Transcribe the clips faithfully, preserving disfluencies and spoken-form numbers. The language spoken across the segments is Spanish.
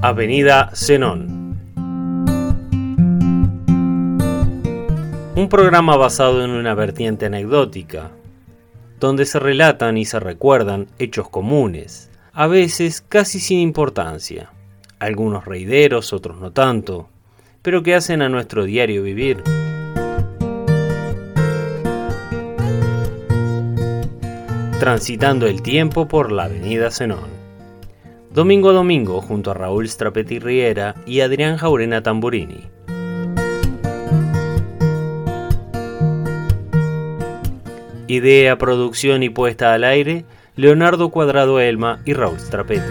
Avenida Zenón. Un programa basado en una vertiente anecdótica, donde se relatan y se recuerdan hechos comunes, a veces casi sin importancia, algunos reideros, otros no tanto, pero que hacen a nuestro diario vivir. Transitando el tiempo por la Avenida Zenón. Domingo a domingo junto a Raúl Strapetti Riera y Adrián Jaurena Tamburini. Idea, producción y puesta al aire, Leonardo Cuadrado Elma y Raúl Strapetti.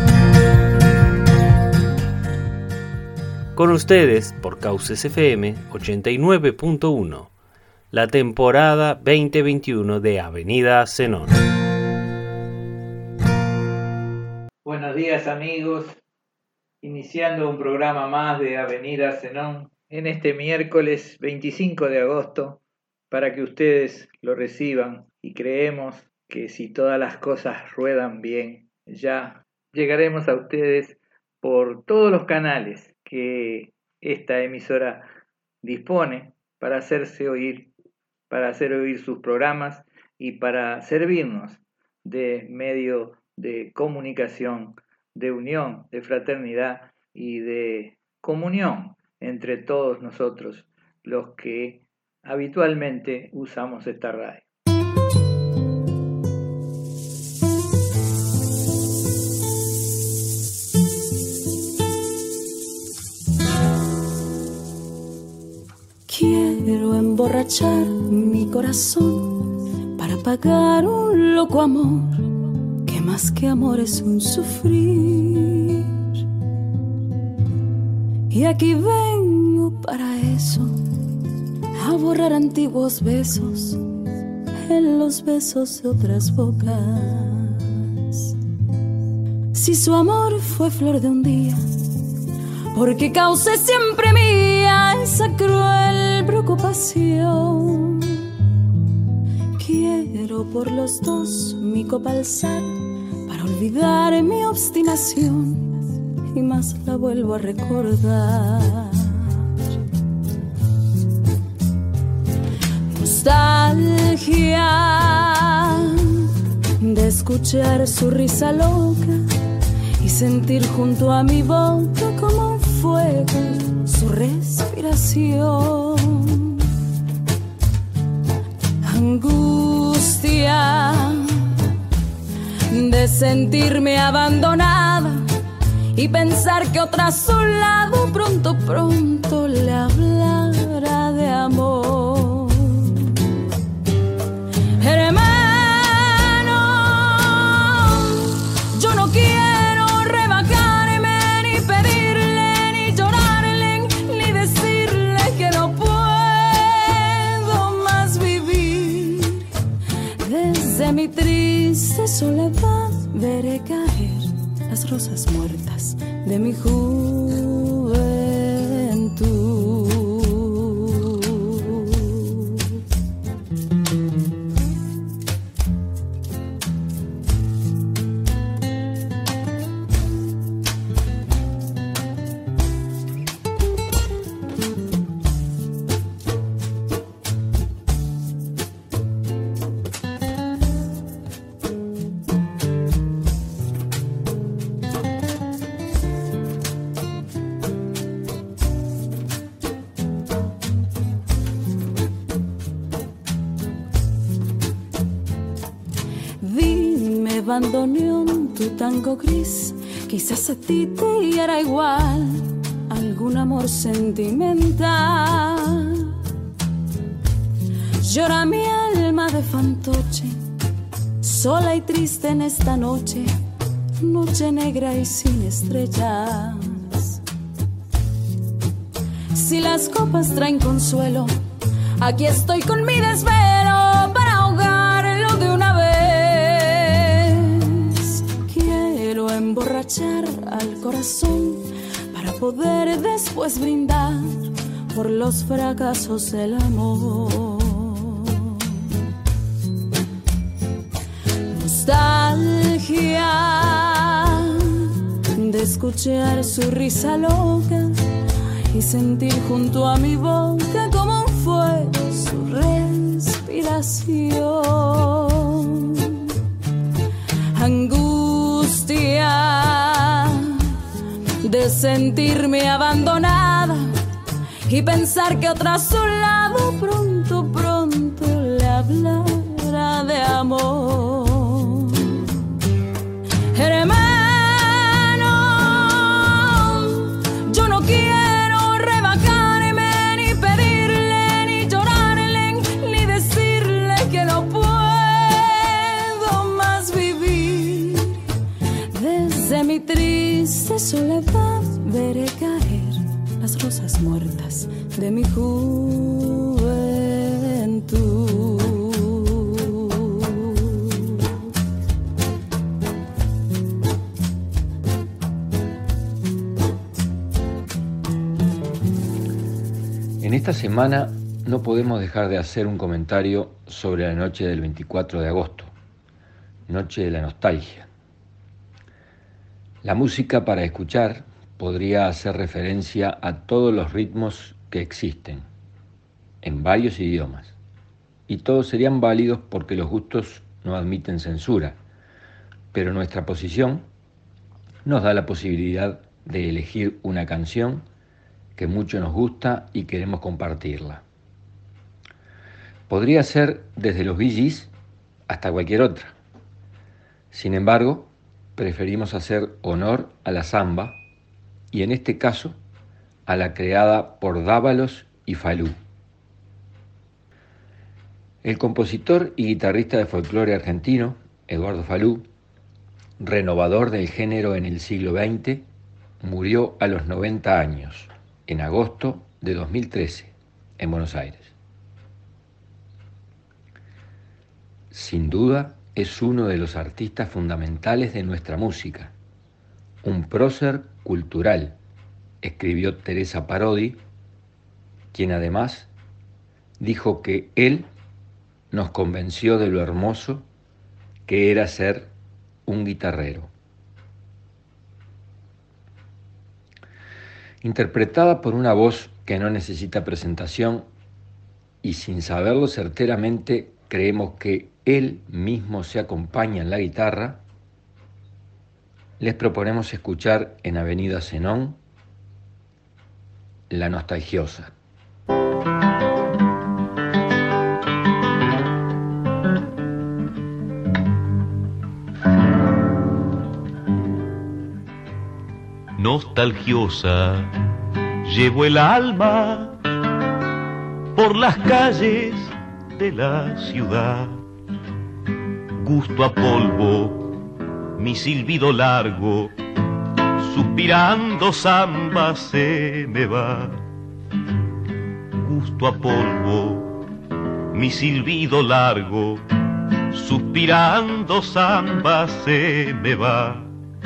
Con ustedes por Cauces F M ochenta y nueve punto uno, la temporada veinte veintiuno de Avenida Zenón. Buenos días amigos, iniciando un programa más de Avenida Zenón en este miércoles veinticinco de agosto para que ustedes lo reciban y creemos que si todas las cosas ruedan bien, ya llegaremos a ustedes por todos los canales que esta emisora dispone para hacerse oír, para hacer oír sus programas y para servirnos de medio de comunicación, de unión, de fraternidad y de comunión entre todos nosotros, los que habitualmente usamos esta radio. Quiero emborrachar mi corazón para pagar un loco amor que más que amor es un sufrir. Y aquí vengo para eso, a borrar antiguos besos en los besos de otras bocas. Si su amor fue flor de un día, porque causé siempre mía esa cruel preocupación. Quiero por los dos mi copa alzar para olvidar mi obstinación y más la vuelvo a recordar. Nostalgia de escuchar su risa loca y sentir junto a mi boca como un fuego su respiración. Angustia de sentirme abandonada y pensar que otra a su lado pronto, pronto le hablará de amor. Hermano, yo no quiero rebajarme, ni pedirle, ni llorarle, ni decirle que no puedo más vivir. Desde mi triste soledad veré caer las rosas muertas de mi juventud. Bandoneón, tu tango gris, quizás a ti te hiera igual algún amor sentimental. Llora mi alma de fantoche, sola y triste en esta noche, noche negra y sin estrellas. Si las copas traen consuelo, aquí estoy con mi desvelo para ahogarlo de una vez. Emborrachar al corazón para poder después brindar por los fracasos del amor. Nostalgia de escuchar su risa loca y sentir junto a mi boca como fue su respiración. Angustia de sentirme abandonada y pensar que otra a su lado pronto, pronto le hablará de amor. Hermano, yo no quiero rebajarme, ni pedirle, ni llorarle, ni decirle que no puedo más vivir. Desde mi triste soledad veré caer las rosas muertas de mi juventud. En esta semana no podemos dejar de hacer un comentario sobre la noche del veinticuatro de agosto, noche de la nostalgia. La música para escuchar podría hacer referencia a todos los ritmos que existen, en varios idiomas, y todos serían válidos porque los gustos no admiten censura, pero nuestra posición nos da la posibilidad de elegir una canción que mucho nos gusta y queremos compartirla. Podría ser desde los Bee Gees hasta cualquier otra. Sin embargo, preferimos hacer honor a la samba y en este caso a la creada por Dávalos y Falú. El compositor y guitarrista de folclore argentino, Eduardo Falú, renovador del género en el siglo veinte, murió a los noventa años, en agosto de dos mil trece, en Buenos Aires. Sin duda, es uno de los artistas fundamentales de nuestra música, un prócer cultural, escribió Teresa Parodi, quien además dijo que él nos convenció de lo hermoso que era ser un guitarrero. Interpretada por una voz que no necesita presentación y sin saberlo certeramente creemos que él mismo se acompaña en la guitarra, les proponemos escuchar en Avenida Zenón La Nostalgiosa. Nostalgiosa, llevo el alma por las calles de la ciudad. Gusto a polvo, mi silbido largo, suspirando samba se me va. Gusto a polvo, mi silbido largo, suspirando samba se me va.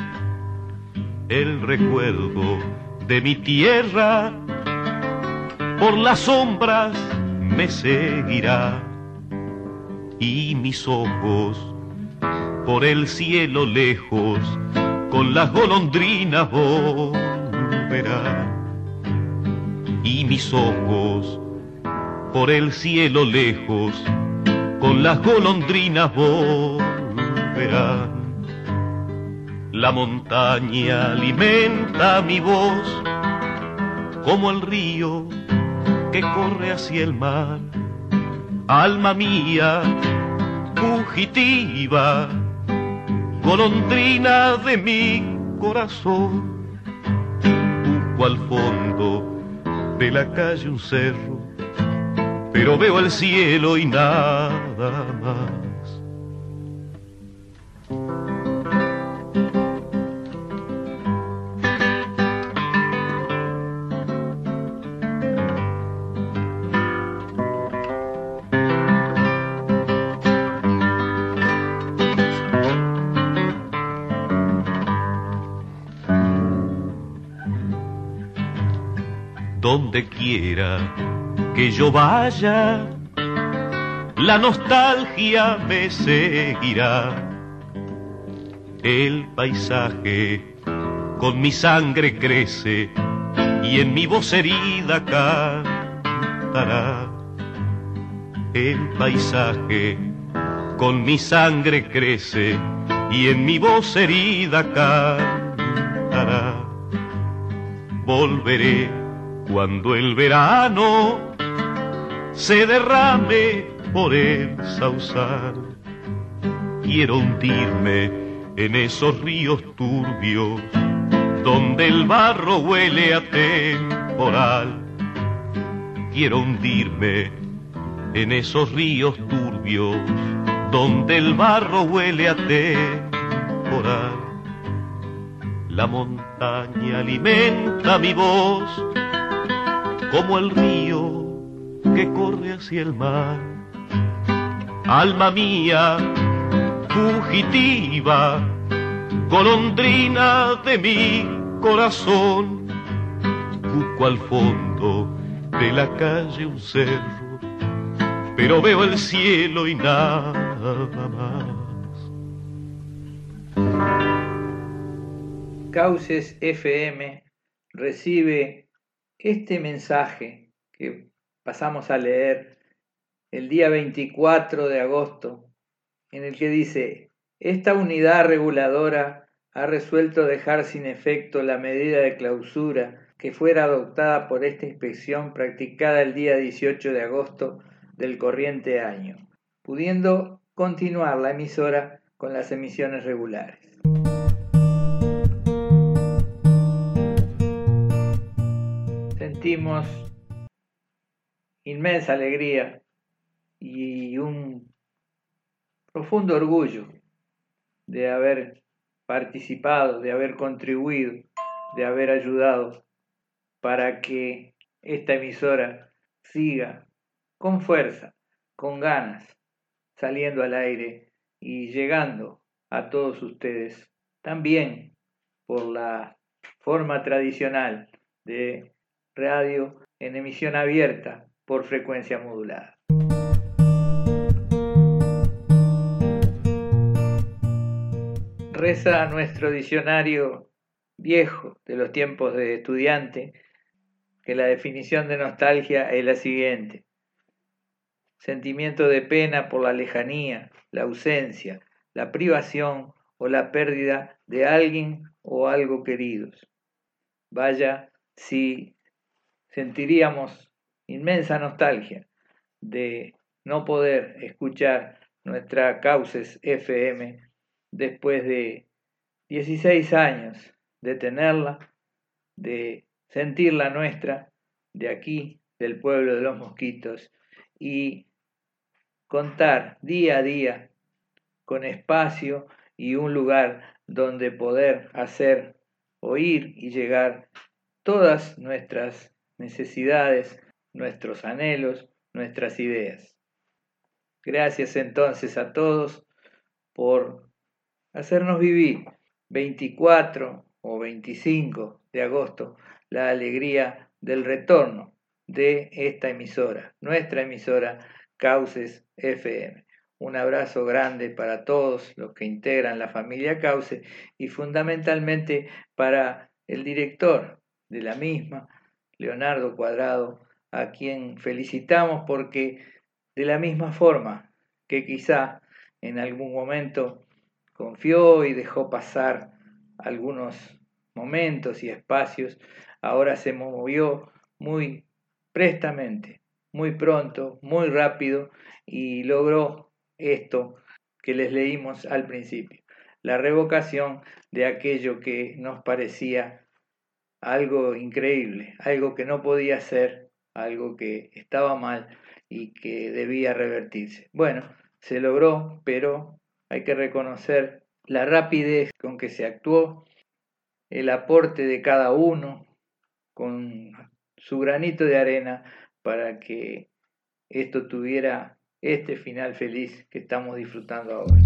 El recuerdo de mi tierra por las sombras me seguirá y mis ojos por el cielo lejos con las golondrinas volverán. Y mis ojos por el cielo lejos con las golondrinas volverán. La montaña alimenta mi voz como el río que corre hacia el mar. Alma mía, fugitiva, golondrina de mi corazón. Busco al fondo de la calle un cerro, pero veo el cielo y nada más. Donde quiera que yo vaya, la nostalgia me seguirá. El paisaje con mi sangre crece y en mi voz herida cantará. El paisaje con mi sangre crece y en mi voz herida cantará. Volveré cuando el verano se derrame por el sausal. Quiero hundirme en esos ríos turbios donde el barro huele a temporal. Quiero hundirme en esos ríos turbios donde el barro huele a temporal. La montaña alimenta mi voz como el río que corre hacia el mar. Alma mía, fugitiva, golondrina de mi corazón, busco al fondo de la calle un cerro, pero veo el cielo y nada más. Cauces F M recibe este mensaje que pasamos a leer el día veinticuatro de agosto, en el que dice: esta unidad reguladora ha resuelto dejar sin efecto la medida de clausura que fuera adoptada por esta inspección practicada el día dieciocho de agosto del corriente año, pudiendo continuar la emisora con las emisiones regulares. Sentimos inmensa alegría y un profundo orgullo de haber participado, de haber contribuido, de haber ayudado para que esta emisora siga con fuerza, con ganas, saliendo al aire y llegando a todos ustedes, también por la forma tradicional de radio en emisión abierta por frecuencia modulada. Reza nuestro diccionario viejo de los tiempos de estudiante que la definición de nostalgia es la siguiente: sentimiento de pena por la lejanía, la ausencia, la privación o la pérdida de alguien o algo queridos. Vaya si sentiríamos inmensa nostalgia de no poder escuchar nuestra Cauces F M después de dieciséis años de tenerla, de sentirla nuestra, de aquí, del pueblo de los Mosquitos, y contar día a día con espacio y un lugar donde poder hacer oír y llegar todas nuestras necesidades, nuestros anhelos, nuestras ideas. Gracias entonces a todos por hacernos vivir veinticuatro o veinticinco de agosto la alegría del retorno de esta emisora, nuestra emisora Cauces F M. Un abrazo grande para todos los que integran la familia Cauce y fundamentalmente para el director de la misma, Leonardo Cuadrado, a quien felicitamos porque de la misma forma que quizá en algún momento confió y dejó pasar algunos momentos y espacios, ahora se movió muy prestamente, muy pronto, muy rápido y logró esto que les leímos al principio, la revocación de aquello que nos parecía algo increíble, algo que no podía ser, algo que estaba mal y que debía revertirse. Bueno, se logró, pero hay que reconocer la rapidez con que se actuó, el aporte de cada uno con su granito de arena para que esto tuviera este final feliz que estamos disfrutando ahora.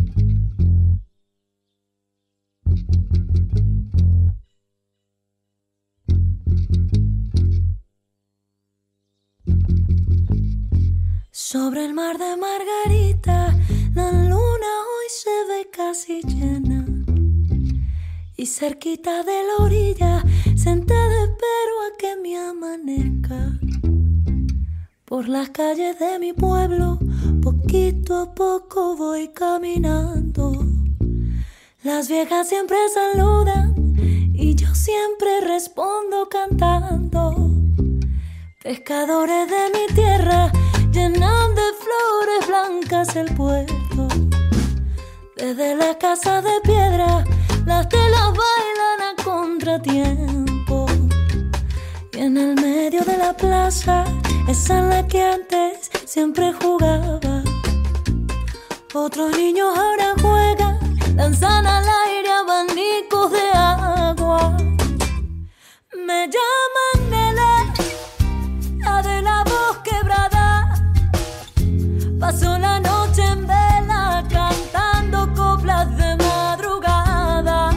Sobre el mar de Margarita, la luna hoy se ve casi llena. Y cerquita de la orilla, sentada espero a que me amanezca. Por las calles de mi pueblo, poquito a poco voy caminando. Las viejas siempre saludan y yo siempre respondo cantando. Pescadores de mi tierra llenan de flores blancas el puerto. Desde la casa de piedra las telas bailan a contratiempo. Y en el medio de la plaza, esa en la que antes siempre jugaba, otros niños ahora juegan, lanzan al aire abanicos de agua. Me llaman Nele, la de la voz quebrada. Pasó la noche en vela cantando coplas de madrugada.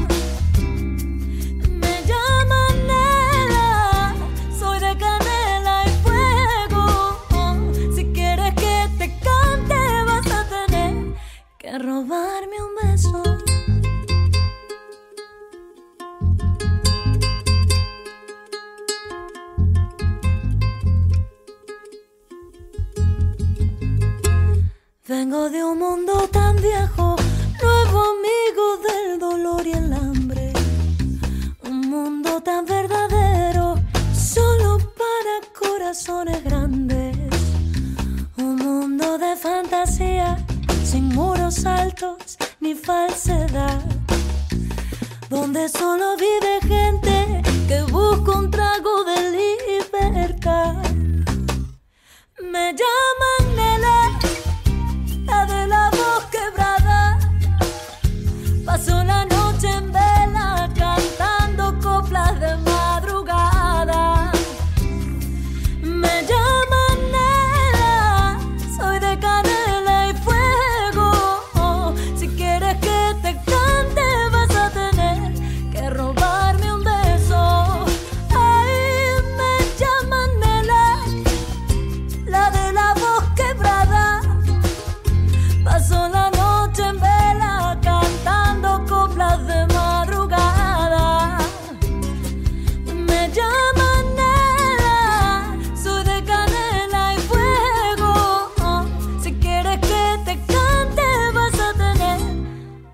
Me llaman Nela, soy de canela y fuego. Si quieres que te cante vas a tener que robarme un beso. Vengo de un mundo tan viejo, nuevo amigo del dolor y el hambre. Un mundo tan verdadero, solo para corazones grandes. Un mundo de fantasía, sin muros altos ni falsedad. Donde solo vive gente que busca un trago de libertad. Me llaman Nele, la de la voz quebrada. Pasó la noche en vela cantando coplas de madrugada. Me llaman Nela, soy de canela y fuego. Si quieres que te cante vas a tener que robarme un beso. Ay, me llaman Nela, la de la voz quebrada. Pasó la noche en vela cantando coplas de madrugada. Me llaman Nela, soy de canela y fuego. Si quieres que te cante vas a tener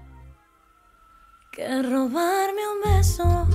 que robarme un beso.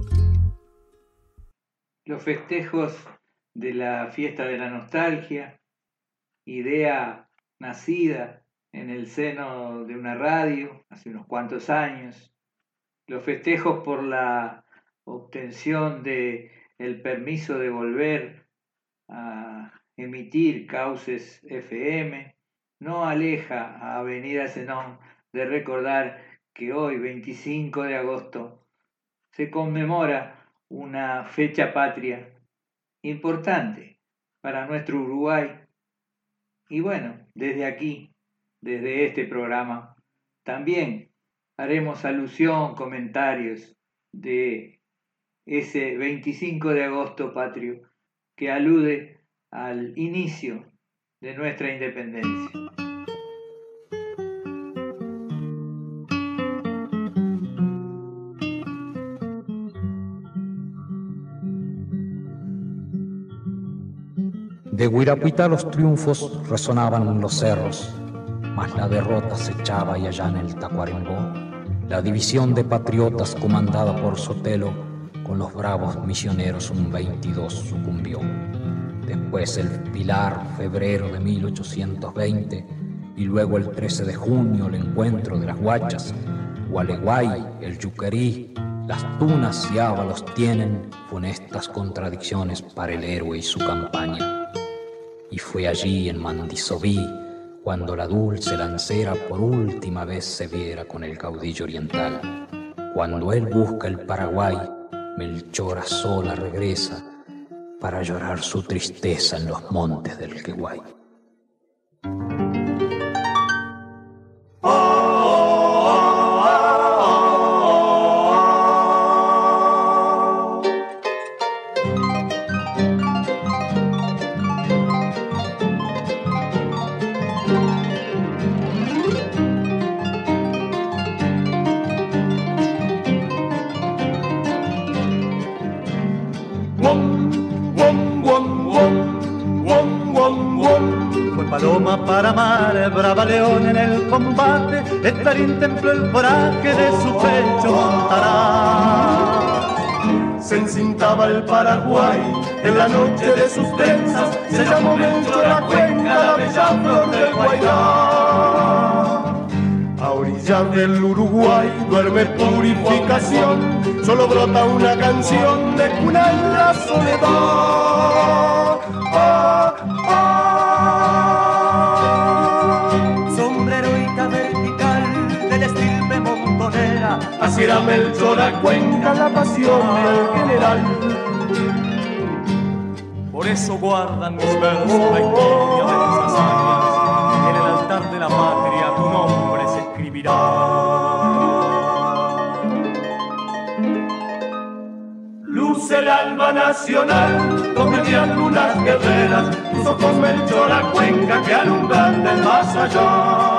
Los festejos de la fiesta de la nostalgia, idea nacida en el seno de una radio hace unos cuantos años, los festejos por la obtención de el permiso de volver a emitir Cauces F M, no aleja a Avenida Zenón de recordar que hoy, veinticinco de agosto, se conmemora una fecha patria importante para nuestro Uruguay. Y bueno, desde aquí, desde este programa, también haremos alusión, comentarios de ese veinticinco de agosto patrio que alude al inicio de nuestra independencia. De Guirapuita los triunfos resonaban en los cerros, mas la derrota se echaba y allá en el Tacuarembó, la división de patriotas comandada por Sotelo, con los bravos misioneros un veintidós sucumbió. Después el Pilar, febrero de mil ochocientos veinte, y luego el trece de junio el encuentro de las Guachas, Gualeguay, el Yuquerí, las Tunas y Ábalos tienen funestas contradicciones para el héroe y su campaña. Y fue allí en Mandisoví cuando la dulce lancera por última vez se viera con el caudillo oriental. Cuando él busca el Paraguay, Melchora sola regresa para llorar su tristeza en los montes del Queguay. paloma para mar, brava león en el combate, Estarín templó el coraje de su pecho montará. Se encintaba el Paraguay en la noche de sus trenzas, se llamó Melchor a Cuenca, la bella flor del Guairá. A orillas del Uruguay duerme purificación, solo brota una canción de cuna en la soledad. Ah, ah. Sombreroica vertical del estirpe montonera, así era Melchor a Cuenca, la pasión del general. Por eso guardan mis versos la historia de tus hazañas, en el altar de la patria tu nombre se escribirá. Luce el alba nacional, con medias lunas guerreras, tus ojos Melchor a Cuenca que alumbran del más allá.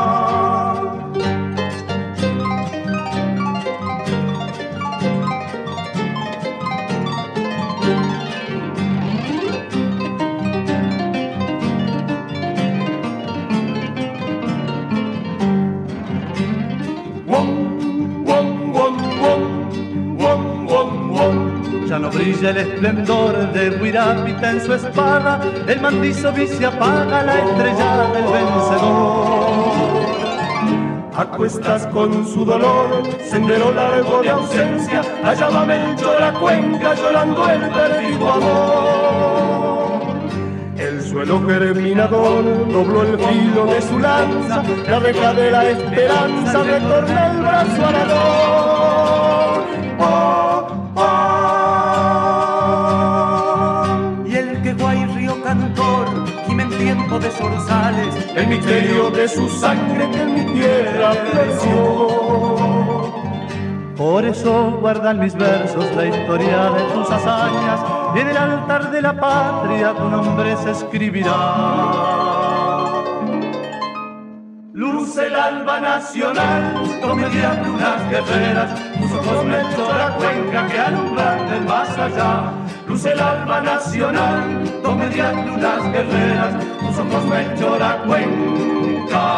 Ya no brilla el esplendor de Huirapita en su espada, el mandizo vi se apaga la estrella del vencedor. A cuestas con su dolor, sendero largo de ausencia, allá va Melchor a Cuenca llorando el perdido amor. El suelo germinador dobló el filo de su lanza, la reja de la esperanza retorna el brazo arador. Oh, oh. Tiempo de zorzales, el misterio de su sangre que en mi tierra floreció. Por eso guardan mis versos la historia de tus hazañas, y en el altar de la patria tu nombre se escribirá. Luce el alba nacional, con medias lunas guerreras, tus ojos Melchor a Cuenca que alumbran del más allá. Luce el alba nacional, con medias lunas guerreras, tus ojos Melchor a Cuenca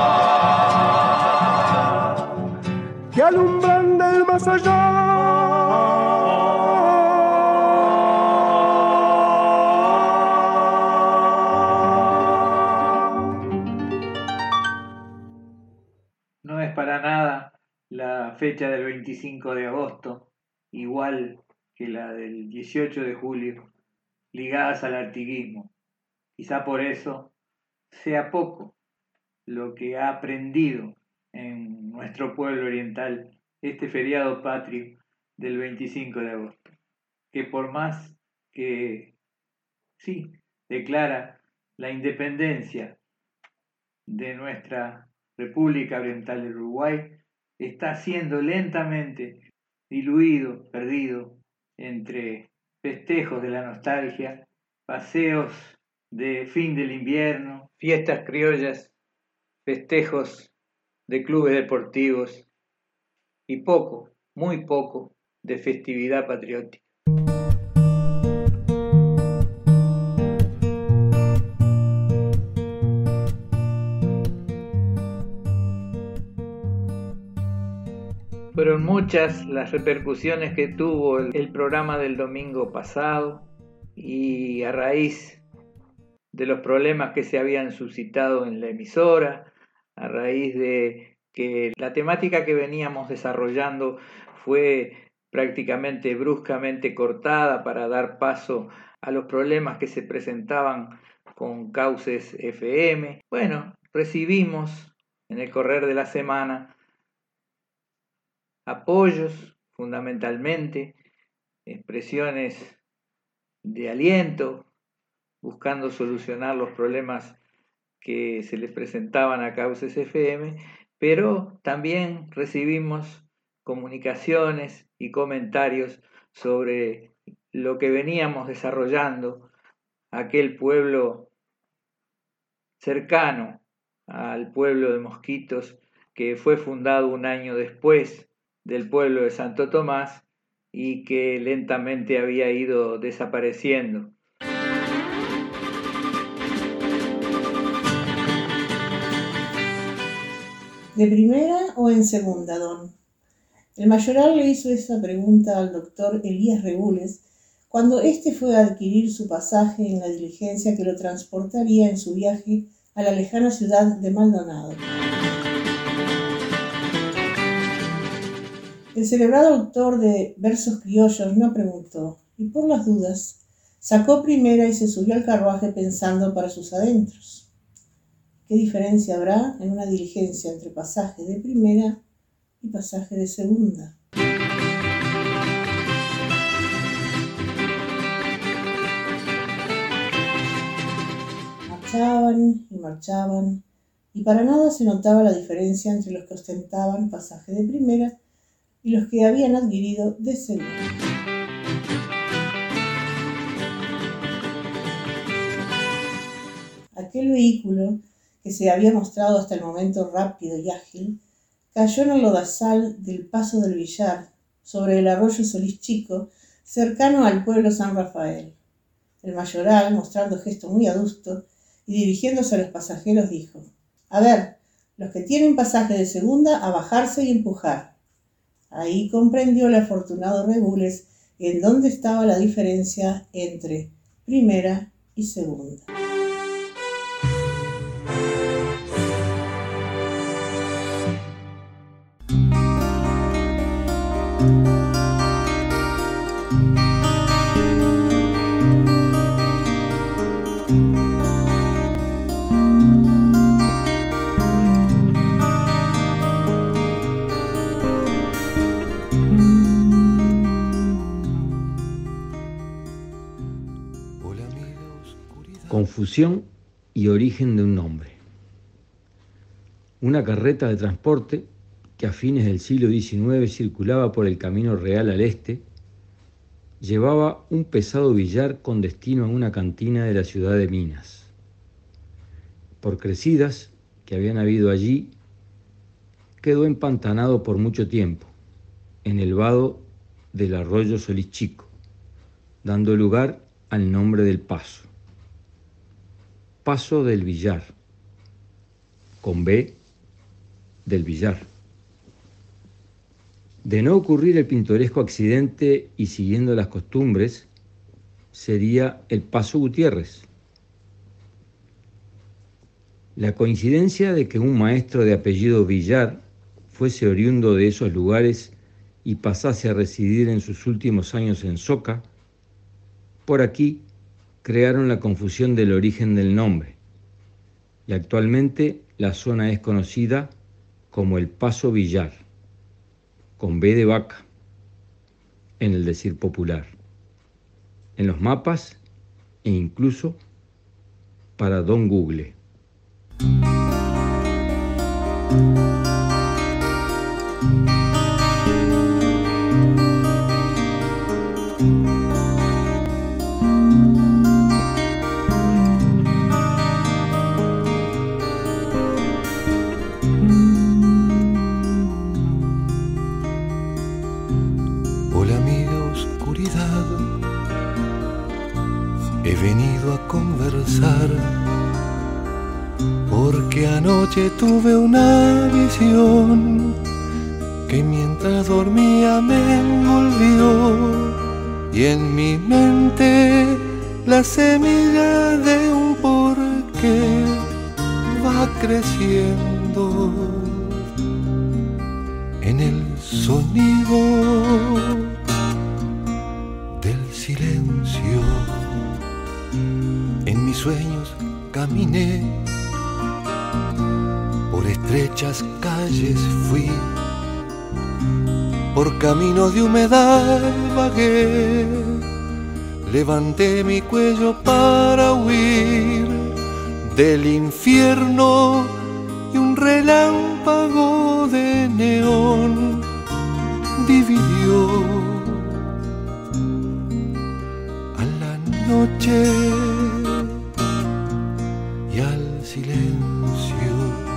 que alumbran del más allá. No es para nada la fecha del veinticinco de agosto, igual que la del dieciocho de julio, ligadas al artiguismo. Quizá por eso sea poco lo que ha aprendido en nuestro pueblo oriental este feriado patrio del veinticinco de agosto, que por más que sí declara la independencia de nuestra República Oriental del Uruguay, está siendo lentamente diluido, perdido entre festejos de la nostalgia, paseos de fin del invierno, fiestas criollas, festejos de clubes deportivos y poco, muy poco, de festividad patriótica. Fueron muchas las repercusiones que tuvo el, el programa del domingo pasado, y a raíz de los problemas que se habían suscitado en la emisora, a raíz de que la temática que veníamos desarrollando fue prácticamente bruscamente cortada para dar paso a los problemas que se presentaban con Cauces F M. Bueno, recibimos en el correr de la semana apoyos, fundamentalmente, expresiones de aliento, buscando solucionar los problemas que se les presentaban a Cauces F M, pero también recibimos comunicaciones y comentarios sobre lo que veníamos desarrollando, aquel pueblo cercano al pueblo de Mosquitos, que fue fundado un año después del pueblo de Santo Tomás y que lentamente había ido desapareciendo. ¿De primera o en segunda, don? El mayoral le hizo esa pregunta al doctor Elías Regules cuando éste fue a adquirir su pasaje en la diligencia que lo transportaría en su viaje a la lejana ciudad de Maldonado. El celebrado autor de versos criollos no preguntó, y por las dudas sacó primera y se subió al carruaje pensando para sus adentros. ¿Qué diferencia habrá en una diligencia entre pasaje de primera y pasaje de segunda? Marchaban y marchaban, y para nada se notaba la diferencia entre los que ostentaban pasaje de primera y los que habían adquirido de segunda. Aquel vehículo, que se había mostrado hasta el momento rápido y ágil, cayó en el lodazal del Paso del Villar, sobre el arroyo Solís Chico, cercano al pueblo San Rafael. El mayoral, mostrando gesto muy adusto y dirigiéndose a los pasajeros, dijo: «A ver, los que tienen pasaje de segunda, a bajarse y empujar». Ahí comprendió el afortunado Regules en dónde estaba la diferencia entre primera y segunda. Confusión y origen de un nombre. Una carreta de transporte que a fines del siglo diecinueve circulaba por el Camino Real al este, llevaba un pesado billar con destino a una cantina de la ciudad de Minas. Por crecidas que habían habido allí, quedó empantanado por mucho tiempo, en el vado del arroyo Solís Chico, dando lugar al nombre del paso. Paso del Villar, con B del Villar. De no ocurrir el pintoresco accidente y siguiendo las costumbres, sería el Paso Gutiérrez. La coincidencia de que un maestro de apellido Villar fuese oriundo de esos lugares y pasase a residir en sus últimos años en Soca, por aquí crearon la confusión del origen del nombre, y actualmente la zona es conocida como el Paso Villar, con B de vaca, en el decir popular, en los mapas e incluso para Don Google. He venido a conversar porque anoche tuve una visión que mientras dormía me envolvió y en mi mente la semilla de un porqué va creciendo en el sonido del silencio. En mis sueños caminé, por estrechas calles fui, por caminos de humedad vagué, levanté mi cuello para huir del infierno y un relámpago de neón dividió a la noche y al silencio.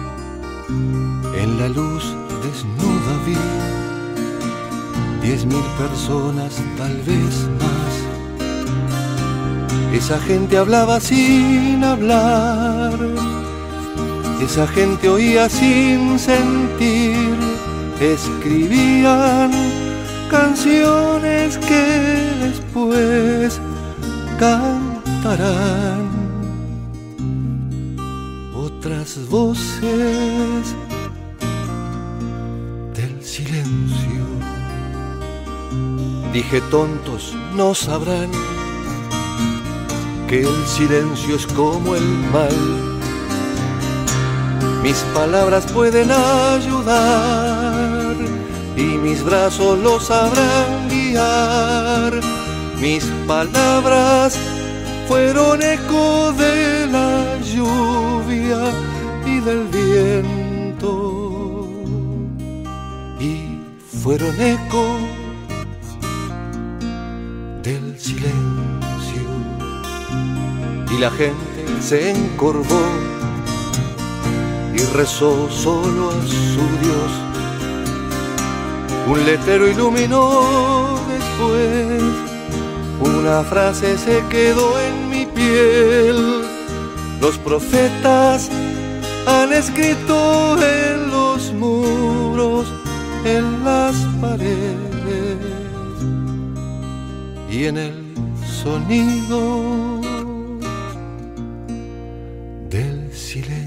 En la luz desnuda vi diez mil personas, tal vez más. Esa gente hablaba sin hablar, Esa gente oía sin sentir, escribían canciones que después cantarán. Otras voces del silencio. Dije, tontos no sabrán que el silencio es como el mal. Mis palabras pueden ayudar y mis brazos los sabrán guiar. Mis palabras fueron eco de la lluvia y del viento, y fueron eco del silencio. Y la gente se encorvó y rezó solo a su Dios. Un letrero iluminó después, una frase se quedó en mi piel. Los profetas han escrito en los muros, en las paredes y en el sonido del silencio.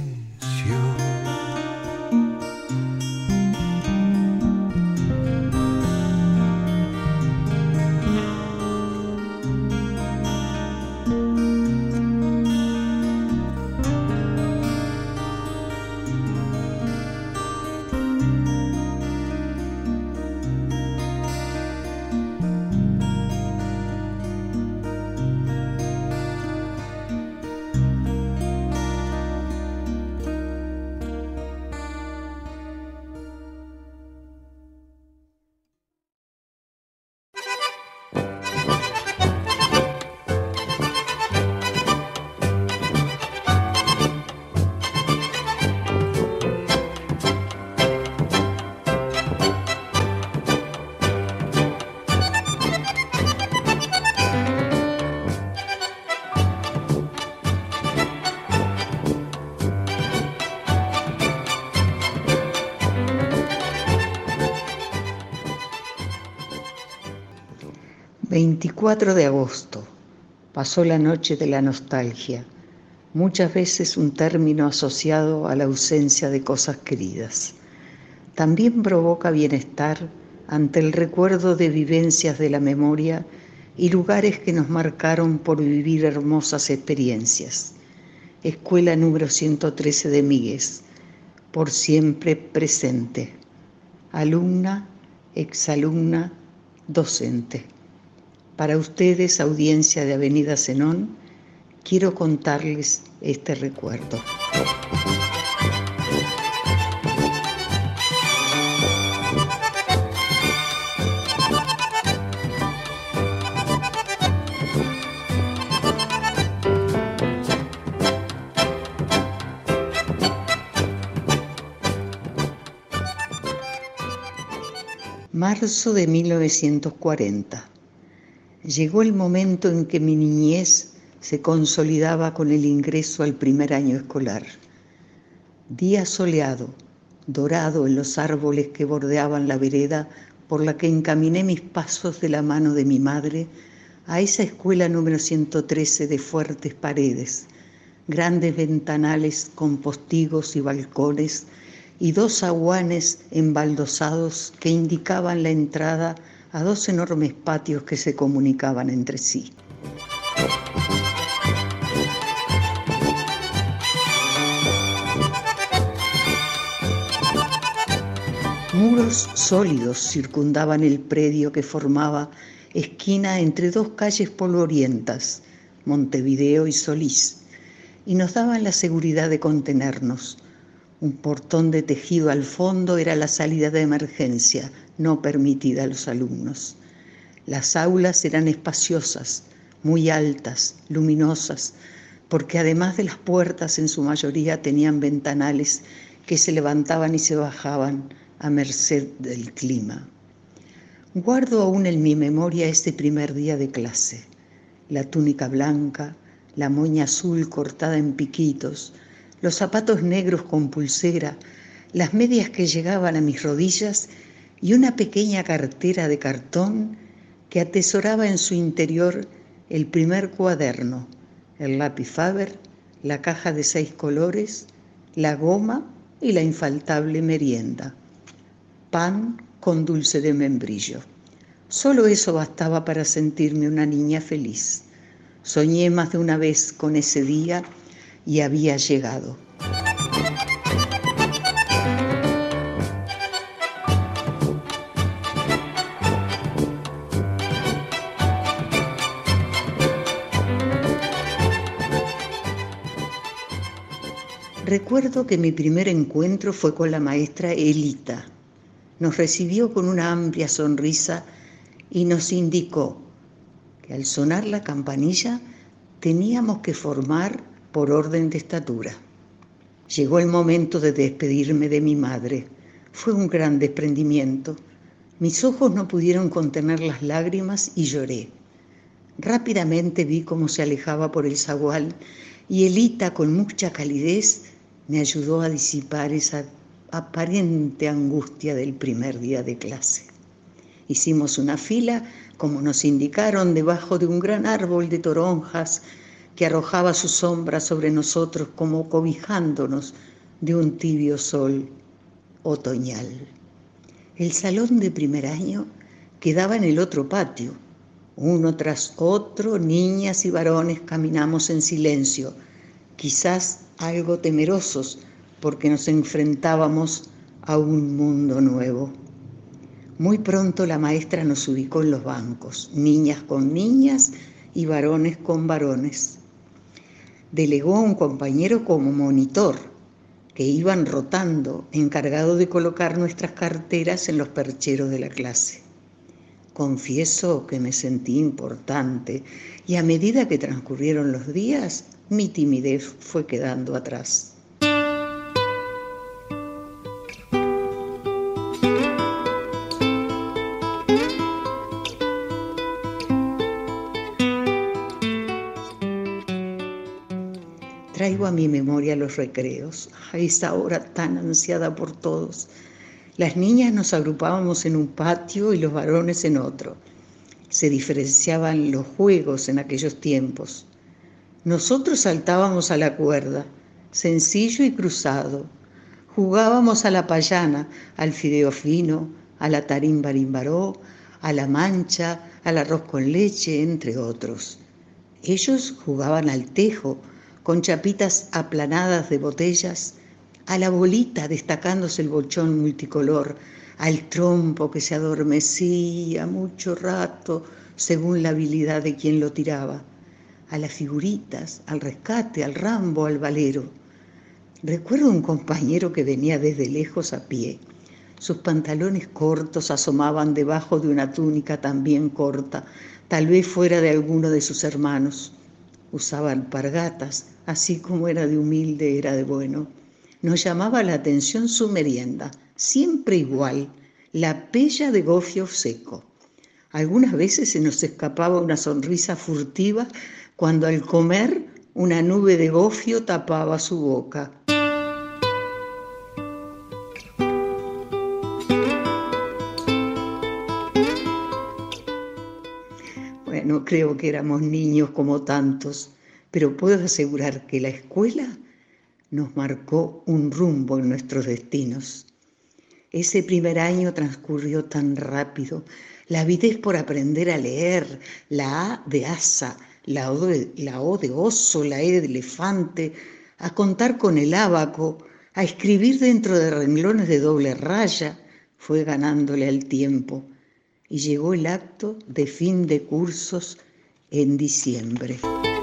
veinticuatro de agosto. Pasó la noche de la nostalgia, muchas veces un término asociado a la ausencia de cosas queridas. También provoca bienestar ante el recuerdo de vivencias de la memoria y lugares que nos marcaron por vivir hermosas experiencias. Escuela número ciento trece de Míguez, por siempre presente. Alumna, exalumna, docente. Para ustedes, audiencia de Avenida Zenón, quiero contarles este recuerdo. Marzo de mil novecientos cuarenta. Llegó el momento en que mi niñez se consolidaba con el ingreso al primer año escolar. Día soleado, dorado en los árboles que bordeaban la vereda por la que encaminé mis pasos de la mano de mi madre a esa escuela número ciento trece de fuertes paredes, grandes ventanales con postigos y balcones y dos zaguanes embaldosados que indicaban la entrada a dos enormes patios que se comunicaban entre sí. Muros sólidos circundaban el predio que formaba esquina entre dos calles polvorientas, Montevideo y Solís, y nos daban la seguridad de contenernos. Un portón de tejido al fondo era la salida de emergencia, no permitida a los alumnos. Las aulas eran espaciosas, muy altas, luminosas, porque además de las puertas en su mayoría tenían ventanales que se levantaban y se bajaban a merced del clima. Guardo aún en mi memoria ese primer día de clase, la túnica blanca, la moña azul cortada en piquitos, los zapatos negros con pulsera, las medias que llegaban a mis rodillas y una pequeña cartera de cartón que atesoraba en su interior el primer cuaderno, el lápiz Faber, la caja de seis colores, la goma y la infaltable merienda. Pan con dulce de membrillo. Solo eso bastaba para sentirme una niña feliz. Soñé más de una vez con ese día y había llegado. Recuerdo que mi primer encuentro fue con la maestra Elita. Nos recibió con una amplia sonrisa y nos indicó que al sonar la campanilla teníamos que formar por orden de estatura. Llegó el momento de despedirme de mi madre. Fue un gran desprendimiento. Mis ojos no pudieron contener las lágrimas y lloré. Rápidamente vi cómo se alejaba por el zaguán y Elita, con mucha calidez, me ayudó a disipar esa aparente angustia del primer día de clase. Hicimos una fila, como nos indicaron, debajo de un gran árbol de toronjas que arrojaba su sombra sobre nosotros como cobijándonos de un tibio sol otoñal. El salón de primer año quedaba en el otro patio. Uno tras otro, niñas y varones caminamos en silencio, quizás algo temerosos porque nos enfrentábamos a un mundo nuevo. Muy pronto la maestra nos ubicó en los bancos, niñas con niñas y varones con varones. Delegó a un compañero como monitor, que iban rotando, encargado de colocar nuestras carteras en los percheros de la clase. Confieso que me sentí importante y a medida que transcurrieron los días, mi timidez fue quedando atrás. Traigo a mi memoria los recreos, a esa hora tan ansiada por todos. Las niñas nos agrupábamos en un patio y los varones en otro. Se diferenciaban los juegos en aquellos tiempos. Nosotros saltábamos a la cuerda, sencillo y cruzado. Jugábamos a la payana, al fideo fino, a la tarimbarimbaró, a la mancha, al arroz con leche, entre otros. Ellos jugaban al tejo, con chapitas aplanadas de botellas, a la bolita destacándose el bochón multicolor, al trompo que se adormecía mucho rato según la habilidad de quien lo tiraba, a las figuritas, al rescate, al rambo, al valero. Recuerdo un compañero que venía desde lejos a pie. Sus pantalones cortos asomaban debajo de una túnica también corta, tal vez fuera de alguno de sus hermanos. Usaba alpargatas, así como era de humilde, era de bueno. Nos llamaba la atención su merienda, siempre igual, la pella de gofio seco. Algunas veces se nos escapaba una sonrisa furtiva cuando al comer una nube de gofio tapaba su boca. Bueno, creo que éramos niños como tantos, pero puedo asegurar que la escuela nos marcó un rumbo en nuestros destinos. Ese primer año transcurrió tan rápido. La avidez por aprender a leer, la A de asa, la O de, la O de oso, la E de elefante, a contar con el ábaco, a escribir dentro de renglones de doble raya, fue ganándole al tiempo. Y llegó el acto de fin de cursos en diciembre.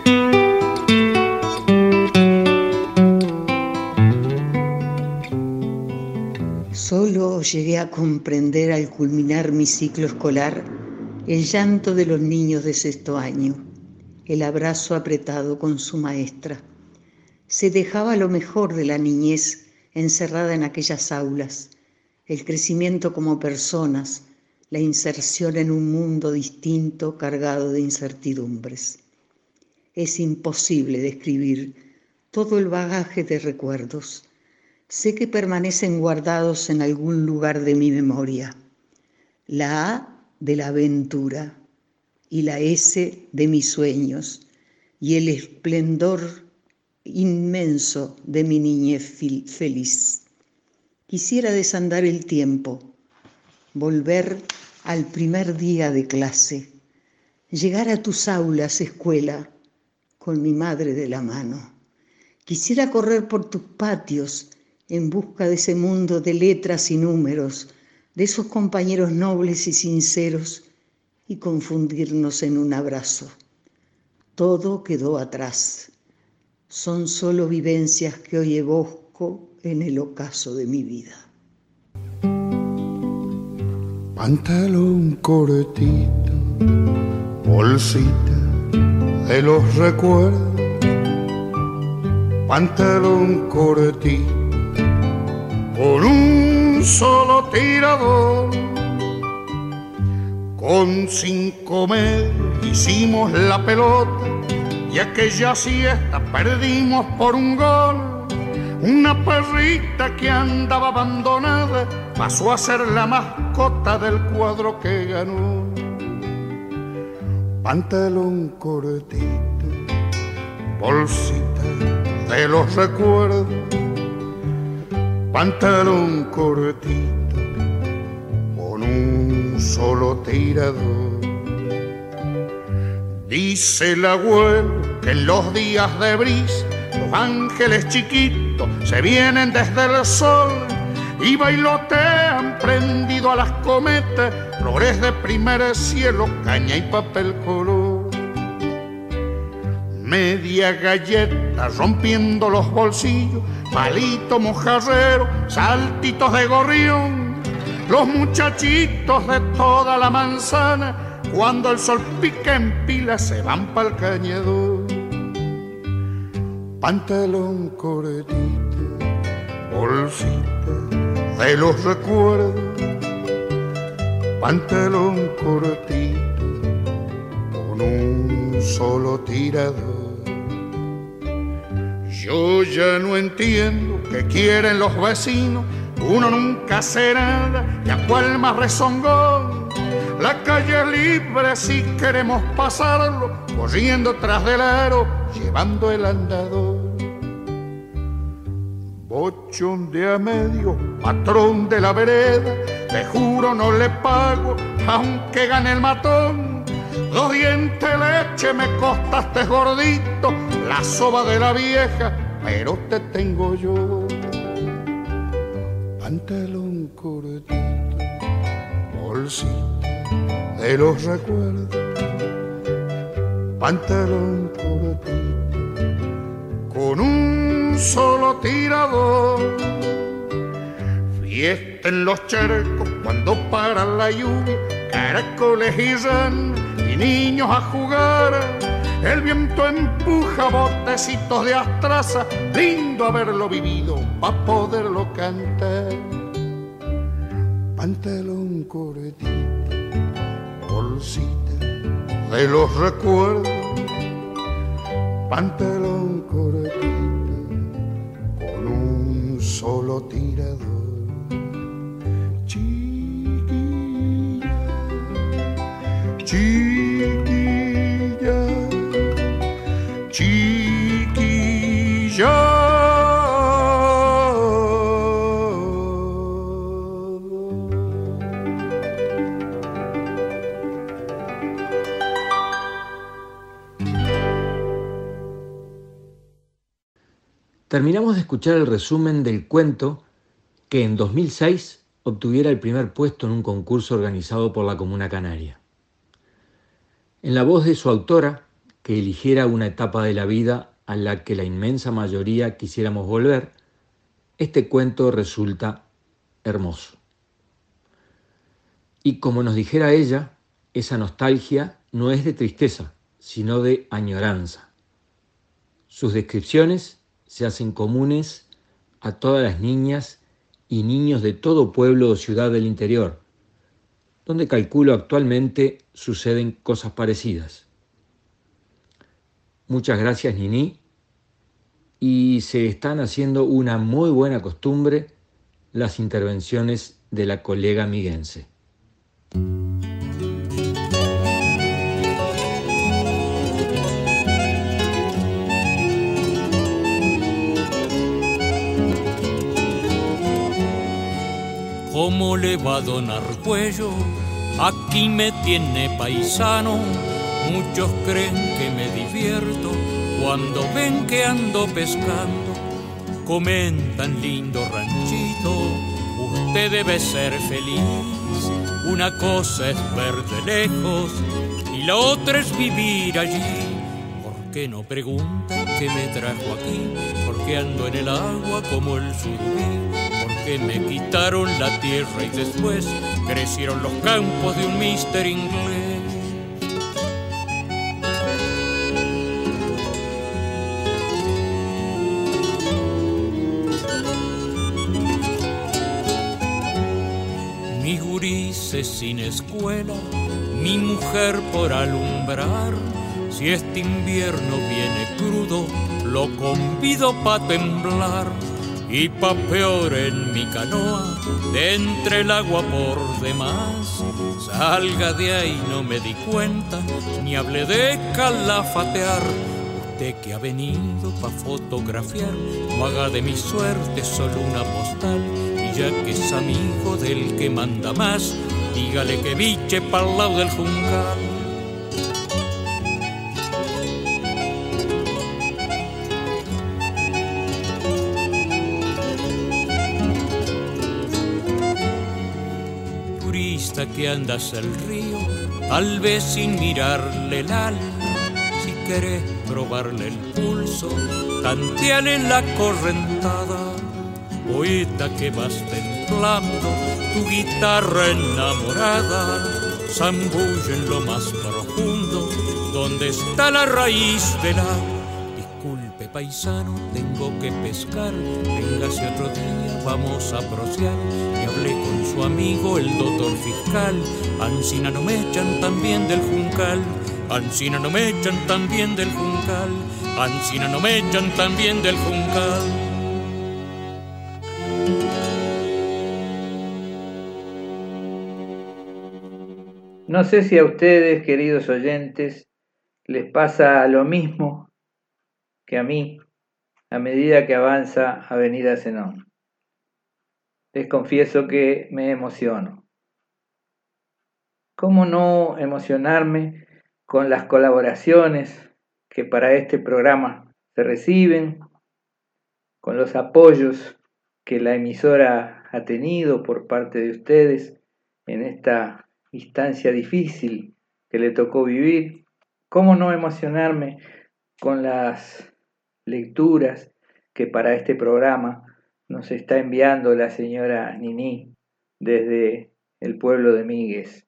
Solo llegué a comprender al culminar mi ciclo escolar el llanto de los niños de sexto año, el abrazo apretado con su maestra. Se dejaba lo mejor de la niñez encerrada en aquellas aulas, el crecimiento como personas, la inserción en un mundo distinto cargado de incertidumbres. Es imposible describir todo el bagaje de recuerdos. Sé que permanecen guardados en algún lugar de mi memoria. La A de la aventura y la S de mis sueños y el esplendor inmenso de mi niñez feliz. Quisiera desandar el tiempo, volver al primer día de clase, llegar a tus aulas, escuela, con mi madre de la mano. Quisiera correr por tus patios en busca de ese mundo de letras y números, de esos compañeros nobles y sinceros, y confundirnos en un abrazo. Todo quedó atrás. Son solo vivencias que hoy evoco en el ocaso de mi vida. Pantalón cortito, bolsita de los recuerdos. Pantalón cortito, con un solo tirador. Con cinco medios hicimos la pelota y aquella siesta perdimos por un gol. Una perrita que andaba abandonada pasó a ser la mascota del cuadro que ganó. Pantalón cortito, bolsita de los recuerdos. Pantalón cortito, con un solo tirador. Dice el abuelo que en los días de brisa los ángeles chiquitos se vienen desde el sol y bailotean prendido a las cometas, flores de primer cielo, caña y papel color. Media galleta rompiendo los bolsillos, palito mojarrero, saltitos de gorrión. Los muchachitos de toda la manzana, cuando el sol pica en pila, se van pa'l cañador. Pantalón cortito, bolsita de los recuerdos. Pantalón cortito, con un solo tirador. Yo ya no entiendo qué quieren los vecinos. Uno nunca hace nada, y a cuál más rezongón. La calle es libre si queremos pasarlo, corriendo tras del aro, llevando el andador. Bochón de a medio, patrón de la vereda, te juro no le pago, aunque gane el matón. Dos dientes de leche me costaste gordito, la soba de la vieja, pero te tengo yo. Pantalón cortito, bolsita de los recuerdos. Pantalón cortito, con un solo tirador. Fiesta en los charcos cuando para la lluvia, caracoles y ran y niños a jugar. El viento empuja botecitos de astraza, lindo haberlo vivido pa' poderlo cantar. Pantalón cortito, bolsita de los recuerdos. Pantalón cortito, con un solo tirador. Chiquilla, chiquilla, chiquilla. Terminamos de escuchar el resumen del cuento que en dos mil seis obtuviera el primer puesto en un concurso organizado por la Comuna Canaria. En la voz de su autora, que eligiera una etapa de la vida a la que la inmensa mayoría quisiéramos volver, este cuento resulta hermoso. Y como nos dijera ella, esa nostalgia no es de tristeza, sino de añoranza. Sus descripciones se hacen comunes a todas las niñas y niños de todo pueblo o ciudad del interior, donde calculo actualmente suceden cosas parecidas. Muchas gracias, Nini, y se están haciendo una muy buena costumbre las intervenciones de la colega miguense. ¿Cómo le va a donar cuello? Aquí me tiene paisano. Muchos creen que me divierto cuando ven que ando pescando. Comentan, lindo ranchito, usted debe ser feliz. Una cosa es ver de lejos y la otra es vivir allí. ¿Por qué no preguntan qué me trajo aquí? ¿Por qué ando en el agua como el surubí? Que me quitaron la tierra y después crecieron los campos de un mister inglés. Mis gurises sin escuela, mi mujer por alumbrar. Si este invierno viene crudo, lo convido pa' temblar. Y pa' peor en mi canoa, de entre el agua por demás. Salga de ahí, no me di cuenta, ni hablé de calafatear. Usted que ha venido pa' fotografiar, no haga de mi suerte solo una postal. Y ya que es amigo del que manda más, dígale que biche pa'l lado del juncal. Que andas el río, tal vez sin mirarle el alma. Si querés probarle el pulso, tanteale la correntada. Poeta que vas templando tu guitarra enamorada, zambulle en lo más profundo, donde está la raíz del agua. Disculpe paisano, tengo que pescar, véngase otro día, vamos a prosear. Y hablé con su amigo el doctor fiscal, Ancina no me echan también del juncal, Ancina no me echan también del juncal, Ancina no me echan también del juncal. No sé si a ustedes, queridos oyentes, les pasa lo mismo que a mí a medida que avanza Avenida Zenón. Les confieso que me emociono. ¿Cómo no emocionarme con las colaboraciones que para este programa se reciben, con los apoyos que la emisora ha tenido por parte de ustedes en esta instancia difícil que le tocó vivir? ¿Cómo no emocionarme con las lecturas que para este programa nos está enviando la señora Niní desde el pueblo de Míguez?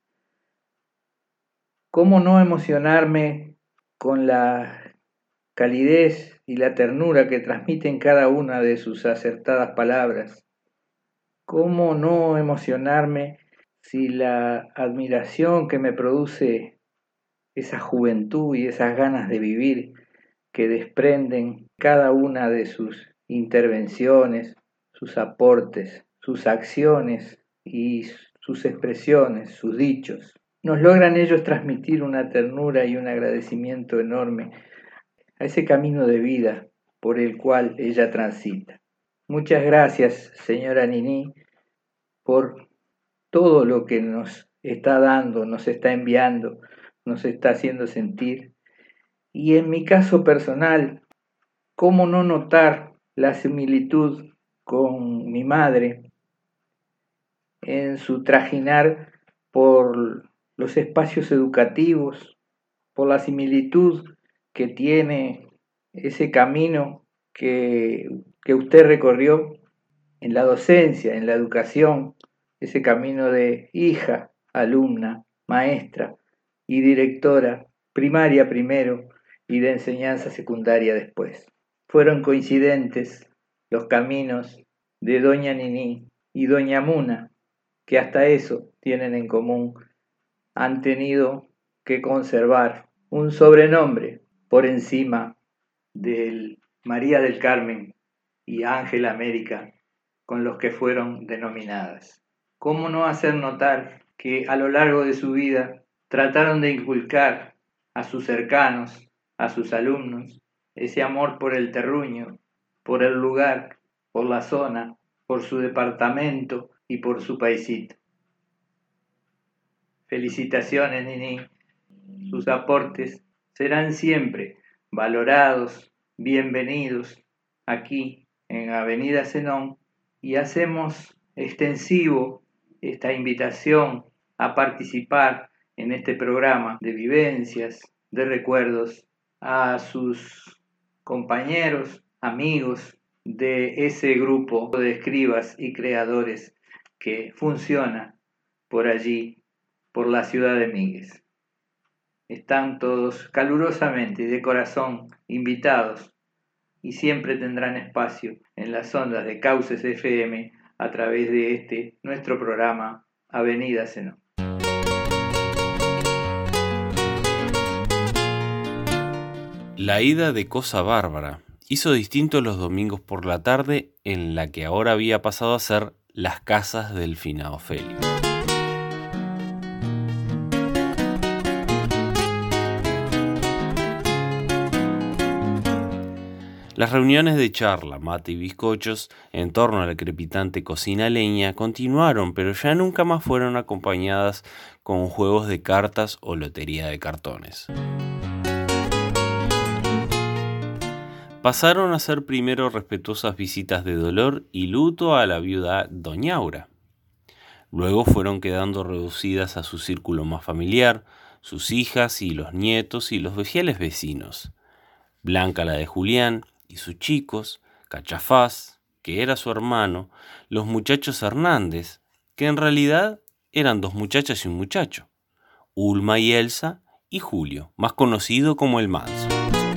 ¿Cómo no emocionarme con la calidez y la ternura que transmiten cada una de sus acertadas palabras? ¿Cómo no emocionarme si la admiración que me produce esa juventud y esas ganas de vivir que desprenden cada una de sus intervenciones, sus aportes, sus acciones y sus expresiones, sus dichos, nos logran ellos transmitir una ternura y un agradecimiento enorme a ese camino de vida por el cual ella transita? Muchas gracias, señora Niní, por todo lo que nos está dando, nos está enviando, nos está haciendo sentir. Y en mi caso personal, ¿cómo no notar la similitud con mi madre en su trajinar por los espacios educativos, por la similitud que tiene ese camino que, que usted recorrió en la docencia, en la educación, ese camino de hija, alumna, maestra y directora, primaria primero y de enseñanza secundaria después? Fueron coincidentes los caminos de doña Niní y doña Muna, que hasta eso tienen en común. Han tenido que conservar un sobrenombre por encima del María del Carmen y Ángel América, con los que fueron denominadas. ¿Cómo no hacer notar que a lo largo de su vida trataron de inculcar a sus cercanos, a sus alumnos, ese amor por el terruño, por el lugar, por la zona, por su departamento y por su paisito? Felicitaciones, Nini. Sus aportes serán siempre valorados, bienvenidos aquí en Avenida Zenón, y hacemos extensivo esta invitación a participar en este programa de vivencias, de recuerdos, a sus compañeros, amigos de ese grupo de escribas y creadores que funciona por allí, por la ciudad de Míguez. Están todos calurosamente y de corazón invitados y siempre tendrán espacio en las ondas de Cauces F M a través de este, nuestro programa Avenida Zenón. La ida de Cosa Bárbara hizo distinto los domingos por la tarde en la que ahora había pasado a ser las casas del finado Félix. Las reuniones de charla, mate y bizcochos en torno a la crepitante cocina a leña continuaron, pero ya nunca más fueron acompañadas con juegos de cartas o lotería de cartones. Pasaron a ser primero respetuosas visitas de dolor y luto a la viuda Doña Aura. Luego fueron quedando reducidas a su círculo más familiar, sus hijas y los nietos y los fieles vecinos. Blanca, la de Julián, y sus chicos, Cachafaz, que era su hermano, los muchachos Hernández, que en realidad eran dos muchachas y un muchacho, Ulma y Elsa, y Julio, más conocido como el Manso.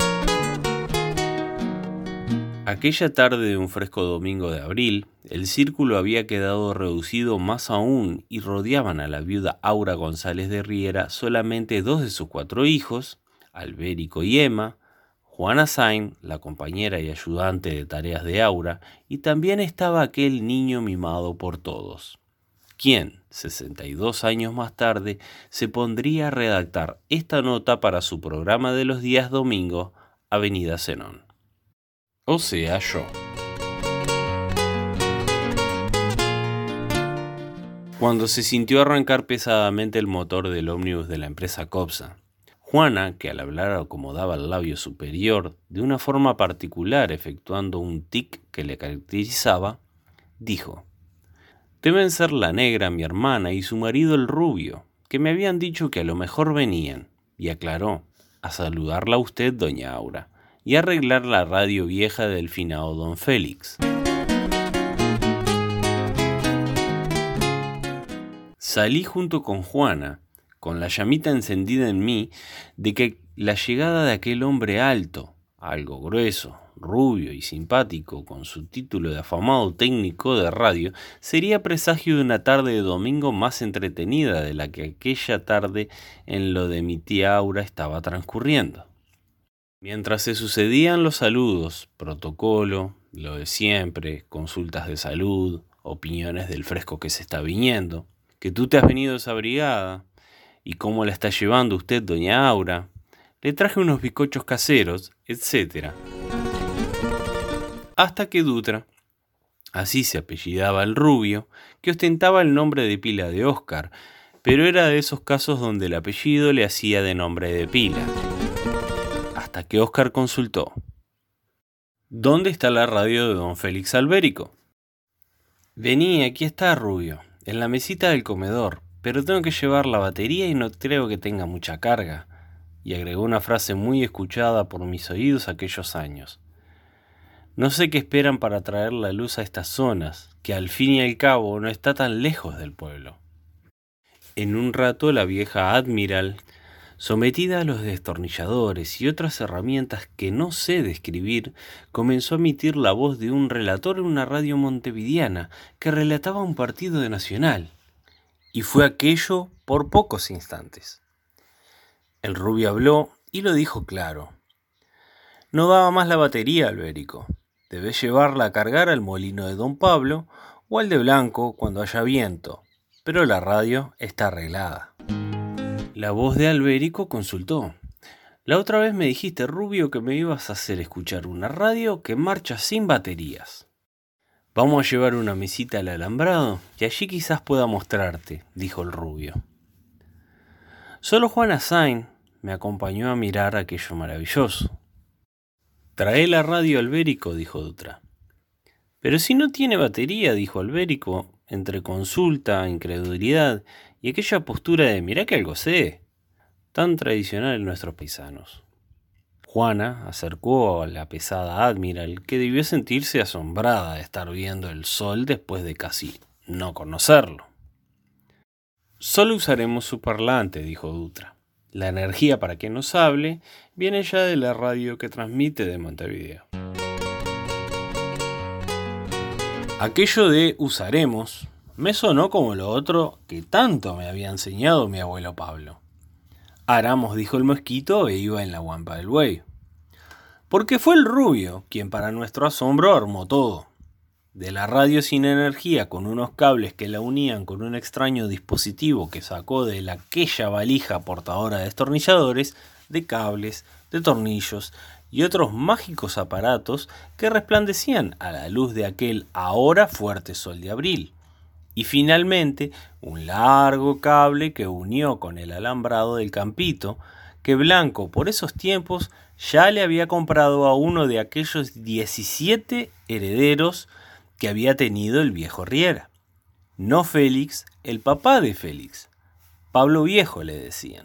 Aquella tarde de un fresco domingo de abril, el círculo había quedado reducido más aún y rodeaban a la viuda Aura González de Riera solamente dos de sus cuatro hijos, Albérico y Emma, Juana Sain, la compañera y ayudante de tareas de Aura, y también estaba aquel niño mimado por todos, quien, sesenta y dos años más tarde, se pondría a redactar esta nota para su programa de los días domingo, Avenida Zenón. O sea, yo. Cuando se sintió arrancar pesadamente el motor del ómnibus de la empresa Copsa, Juana, que al hablar acomodaba el labio superior de una forma particular efectuando un tic que le caracterizaba, dijo: «Deben ser la negra, mi hermana, y su marido el rubio, que me habían dicho que a lo mejor venían», y aclaró: «a saludarla a usted, doña Aura, y a arreglar la radio vieja del finado don Félix». Salí junto con Juana, con la llamita encendida en mí de que la llegada de aquel hombre alto, algo grueso, rubio y simpático, con su título de afamado técnico de radio, sería presagio de una tarde de domingo más entretenida de la que aquella tarde en lo de mi tía Aura estaba transcurriendo. Mientras se sucedían los saludos, protocolo, lo de siempre, consultas de salud, opiniones del fresco que se está viniendo, que tú te has venido desabrigada, y cómo la está llevando usted, doña Aura, le traje unos bizcochos caseros, etcétera. Hasta que Dutra, así se apellidaba el rubio, que ostentaba el nombre de pila de Óscar, pero era de esos casos donde el apellido le hacía de nombre de pila. Hasta que Óscar consultó: «¿Dónde está la radio de don Félix Albérico?» «Vení, aquí está, rubio, en la mesita del comedor, pero tengo que llevar la batería y no creo que tenga mucha carga», y agregó una frase muy escuchada por mis oídos aquellos años: «No sé qué esperan para traer la luz a estas zonas, que al fin y al cabo no está tan lejos del pueblo». En un rato la vieja Admiral, sometida a los destornilladores y otras herramientas que no sé describir, comenzó a emitir la voz de un relator en una radio montevideana que relataba un partido de Nacional. Y fue aquello por pocos instantes. El rubio habló y lo dijo claro: No daba más la batería, Albérico. Debés llevarla a cargar al molino de don Pablo o al de Blanco cuando haya viento, pero la radio está arreglada. La voz de Albérico consultó. La otra vez me dijiste, Rubio, que me ibas a hacer escuchar una radio que marcha sin baterías. Vamos a llevar una mesita al alambrado y allí quizás pueda mostrarte, dijo el Rubio. Solo Juana Sain me acompañó a mirar aquello maravilloso. Trae la radio, Albérico, dijo Dutra. Pero si no tiene batería, dijo Albérico, entre consulta, incredulidad y aquella postura de mirá que algo sé, tan tradicional en nuestros paisanos. Juana acercó a la pesada Admiral, que debió sentirse asombrada de estar viendo el sol después de casi no conocerlo. Solo usaremos su parlante, dijo Dutra. La energía para que nos hable viene ya de la radio que transmite de Montevideo. Aquello de usaremos me sonó como lo otro que tanto me había enseñado mi abuelo Pablo. Aramos, dijo el mosquito, e iba en la guampa del buey. Porque fue el Rubio quien para nuestro asombro armó todo. De la radio sin energía con unos cables que la unían con un extraño dispositivo que sacó de la aquella valija portadora de destornilladores, de cables, de tornillos y otros mágicos aparatos que resplandecían a la luz de aquel ahora fuerte sol de abril. Y finalmente un largo cable que unió con el alambrado del campito, que Blanco por esos tiempos ya le había comprado a uno de aquellos diecisiete herederos que había tenido el viejo Riera. No Félix, el papá de Félix. Pablo Viejo le decían.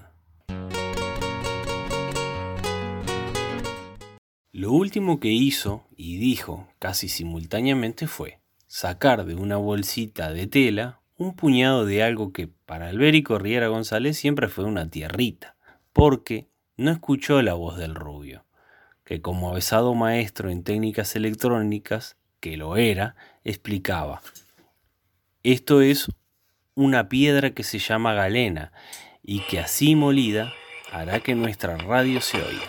Lo último que hizo y dijo casi simultáneamente fue sacar de una bolsita de tela un puñado de algo que para Albérico Riera González siempre fue una tierrita, porque no escuchó la voz del Rubio, que como avesado maestro en técnicas electrónicas, que lo era, explicaba. Esto es una piedra que se llama galena y que así molida hará que nuestra radio se oiga.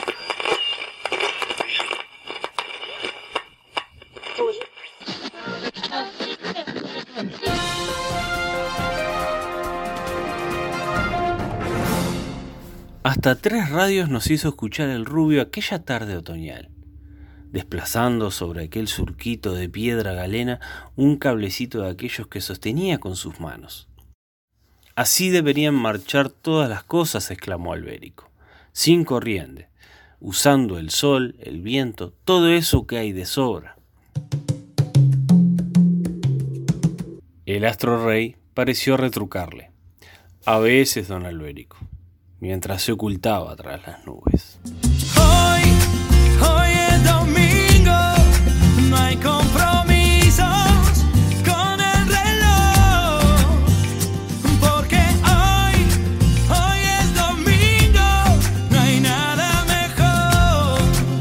Hasta tres radios nos hizo escuchar el Rubio aquella tarde otoñal, desplazando sobre aquel surquito de piedra galena un cablecito de aquellos que sostenía con sus manos. Así deberían marchar todas las cosas, exclamó Albérico, sin corriente, usando el sol, el viento, todo eso que hay de sobra. El astro rey pareció retrucarle. A veces, don Albérico, mientras se ocultaba tras las nubes. Hoy, hoy es domingo, no hay compromisos con el reloj, porque hoy, hoy es domingo, no hay nada mejor.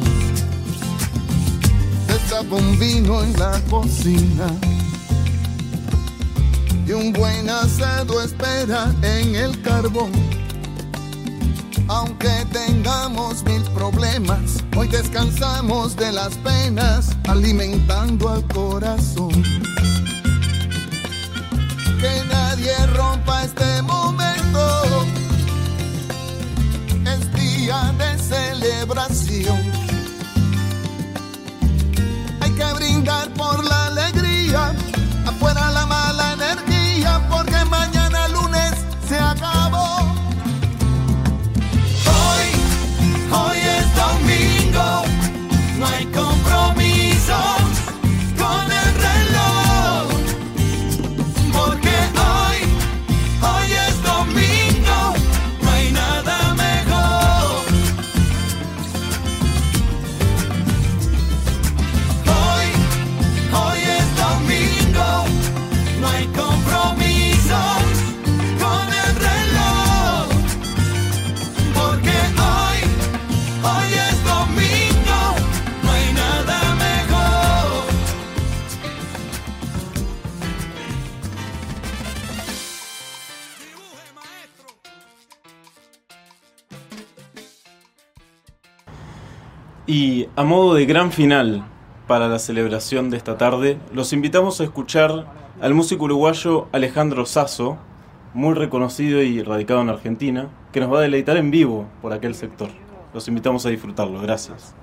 Destapa un vino en la cocina y un buen asado espera en el carbón. Aunque tengamos mil problemas, hoy descansamos de las penas, alimentando al corazón. Que nadie rompa este momento, es día de celebración. Hay que brindar por la alegría, afuera la mala energía, porque mañana lunes se acabó. Hoy es domingo, no hay compromisos con el reloj. Y a modo de gran final para la celebración de esta tarde, los invitamos a escuchar al músico uruguayo Alejandro Sasso, muy reconocido y radicado en Argentina, que nos va a deleitar en vivo por aquel sector. Los invitamos a disfrutarlo. Gracias.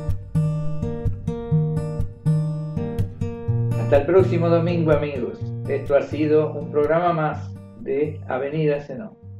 Hasta el próximo domingo, amigos. Esto ha sido un programa más de Avenida Zenón.